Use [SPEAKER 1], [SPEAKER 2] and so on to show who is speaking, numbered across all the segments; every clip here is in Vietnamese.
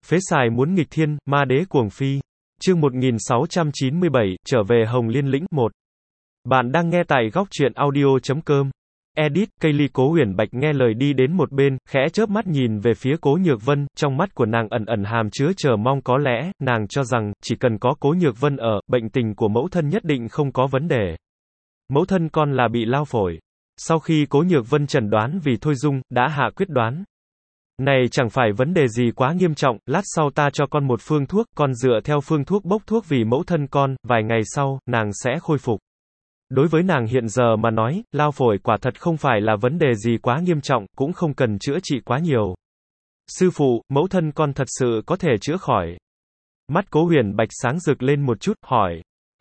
[SPEAKER 1] Phế xài muốn nghịch thiên, ma đế cuồng phi. Chương 1697, trở về Hồng Liên Lĩnh 1. Bạn đang nghe tại góc truyện audio.com. Edit, cây ly. Cố Huyền Bạch nghe lời đi đến một bên, khẽ chớp mắt nhìn về phía Cố Nhược Vân, trong mắt của nàng ẩn ẩn hàm chứa chờ mong, có lẽ, nàng cho rằng, chỉ cần có Cố Nhược Vân ở, bệnh tình của mẫu thân nhất định không có vấn đề. Mẫu thân con là bị lao phổi. Sau khi Cố Nhược Vân chẩn đoán vì Thôi Dung, đã hạ quyết đoán. Này chẳng phải vấn đề gì quá nghiêm trọng, lát sau ta cho con một phương thuốc, con dựa theo phương thuốc bốc thuốc vì mẫu thân con, vài ngày sau, nàng sẽ khôi phục. Đối với nàng hiện giờ mà nói, lao phổi quả thật không phải là vấn đề gì quá nghiêm trọng, cũng không cần chữa trị quá nhiều. Sư phụ, mẫu thân con thật sự có thể chữa khỏi. Mắt Cố Huyền Bạch sáng rực lên một chút, hỏi.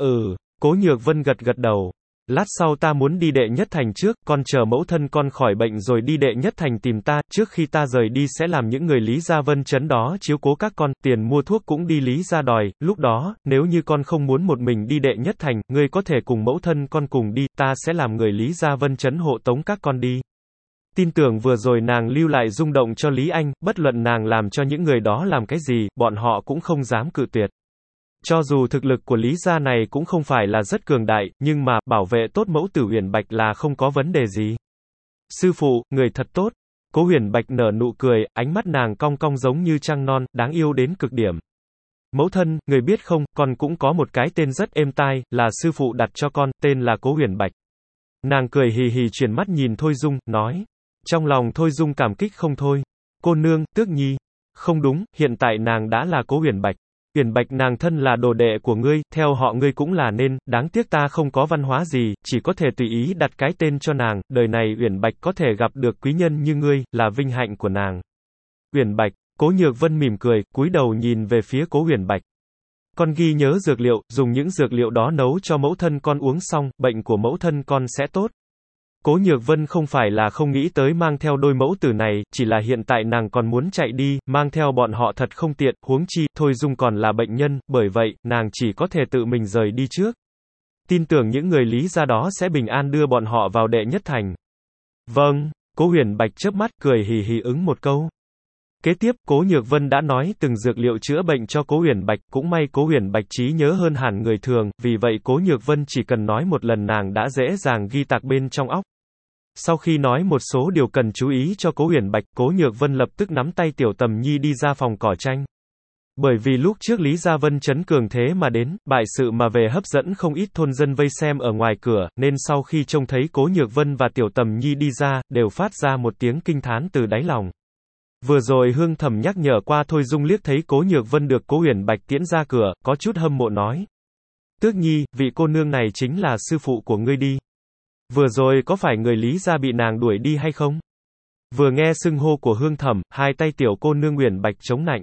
[SPEAKER 1] Cố Nhược Vân gật gật đầu. Lát sau ta muốn đi đệ nhất thành trước, con chờ mẫu thân con khỏi bệnh rồi đi đệ nhất thành tìm ta, trước khi ta rời đi sẽ làm những người Lý Gia Vân Chấn đó chiếu cố các con, tiền mua thuốc cũng đi Lý Gia đòi, lúc đó, nếu như con không muốn một mình đi đệ nhất thành, ngươi có thể cùng mẫu thân con cùng đi, ta sẽ làm người Lý Gia Vân Chấn hộ tống các con đi. Tin tưởng vừa rồi nàng lưu lại rung động cho Lý Anh, bất luận nàng làm cho những người đó làm cái gì, bọn họ cũng không dám cự tuyệt. Cho dù thực lực của Lý gia này cũng không phải là rất cường đại, nhưng mà, bảo vệ tốt mẫu tử Huyền Bạch là không có vấn đề gì. Sư phụ, người thật tốt. Cố Huyền Bạch nở nụ cười, ánh mắt nàng cong cong giống như trăng non, đáng yêu đến cực điểm. Mẫu thân, người biết không, con cũng có một cái tên rất êm tai, là sư phụ đặt cho con, tên là Cố Huyền Bạch. Nàng cười hì hì chuyển mắt nhìn Thôi Dung, nói. Trong lòng Thôi Dung cảm kích không thôi. Cô nương, Tước Nhi. Không đúng, hiện tại nàng đã là Cố Huyền Bạch. Huyền Bạch nàng thân là đồ đệ của ngươi, theo họ ngươi cũng là nên, đáng tiếc ta không có văn hóa gì, chỉ có thể tùy ý đặt cái tên cho nàng, đời này Huyền Bạch có thể gặp được quý nhân như ngươi, là vinh hạnh của nàng. Huyền Bạch, Cố Nhược Vân mỉm cười, cúi đầu nhìn về phía Cố Huyền Bạch. Con ghi nhớ dược liệu, dùng những dược liệu đó nấu cho mẫu thân con uống xong, bệnh của mẫu thân con sẽ tốt. Cố Nhược Vân không phải là không nghĩ tới mang theo đôi mẫu tử này, chỉ là hiện tại nàng còn muốn chạy đi, mang theo bọn họ thật không tiện, huống chi, Thôi Dung còn là bệnh nhân, bởi vậy, nàng chỉ có thể tự mình rời đi trước. Tin tưởng những người Lý gia đó sẽ bình an đưa bọn họ vào đệ nhất thành. Vâng, Cố Huyền Bạch chớp mắt, cười hì hì ứng một câu. Kế tiếp, Cố Nhược Vân đã nói từng dược liệu chữa bệnh cho Cố Huyền Bạch, cũng may Cố Huyền Bạch trí nhớ hơn hẳn người thường, vì vậy Cố Nhược Vân chỉ cần nói một lần nàng đã dễ dàng ghi tạc bên trong óc. Sau khi nói một số điều cần chú ý cho Cố Huyền Bạch, Cố Nhược Vân lập tức nắm tay Tiểu Tầm Nhi đi ra phòng cỏ tranh. Bởi vì lúc trước Lý Gia Vân Chấn cường thế mà đến, bại sự mà về hấp dẫn không ít thôn dân vây xem ở ngoài cửa, nên sau khi trông thấy Cố Nhược Vân và Tiểu Tầm Nhi đi ra, đều phát ra một tiếng kinh thán từ đáy lòng. Vừa rồi Hương Thẩm nhắc nhở qua Thôi Dung liếc thấy Cố Nhược Vân được Cố Huyền Bạch tiễn ra cửa, có chút hâm mộ nói. Tước Nhi, vị cô nương này chính là sư phụ của ngươi đi. Vừa rồi có phải người Lý gia bị nàng đuổi đi hay không? Vừa nghe xưng hô của Hương Thẩm, hai tay tiểu cô nương Huyền Bạch chống nạnh.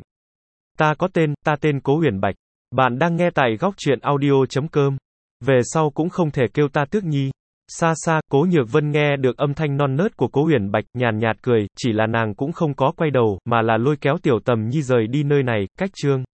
[SPEAKER 1] Ta tên Cố Huyền Bạch. Bạn đang nghe tại góc truyện audio.com. Về sau cũng không thể kêu ta Tước Nhi. Xa xa, Cố Nhược Vân nghe được âm thanh non nớt của Cố Huyền Bạch, nhàn nhạt cười, chỉ là nàng cũng không có quay đầu, mà là lôi kéo Tiểu Tầm Nhi rời đi nơi này, cách chương.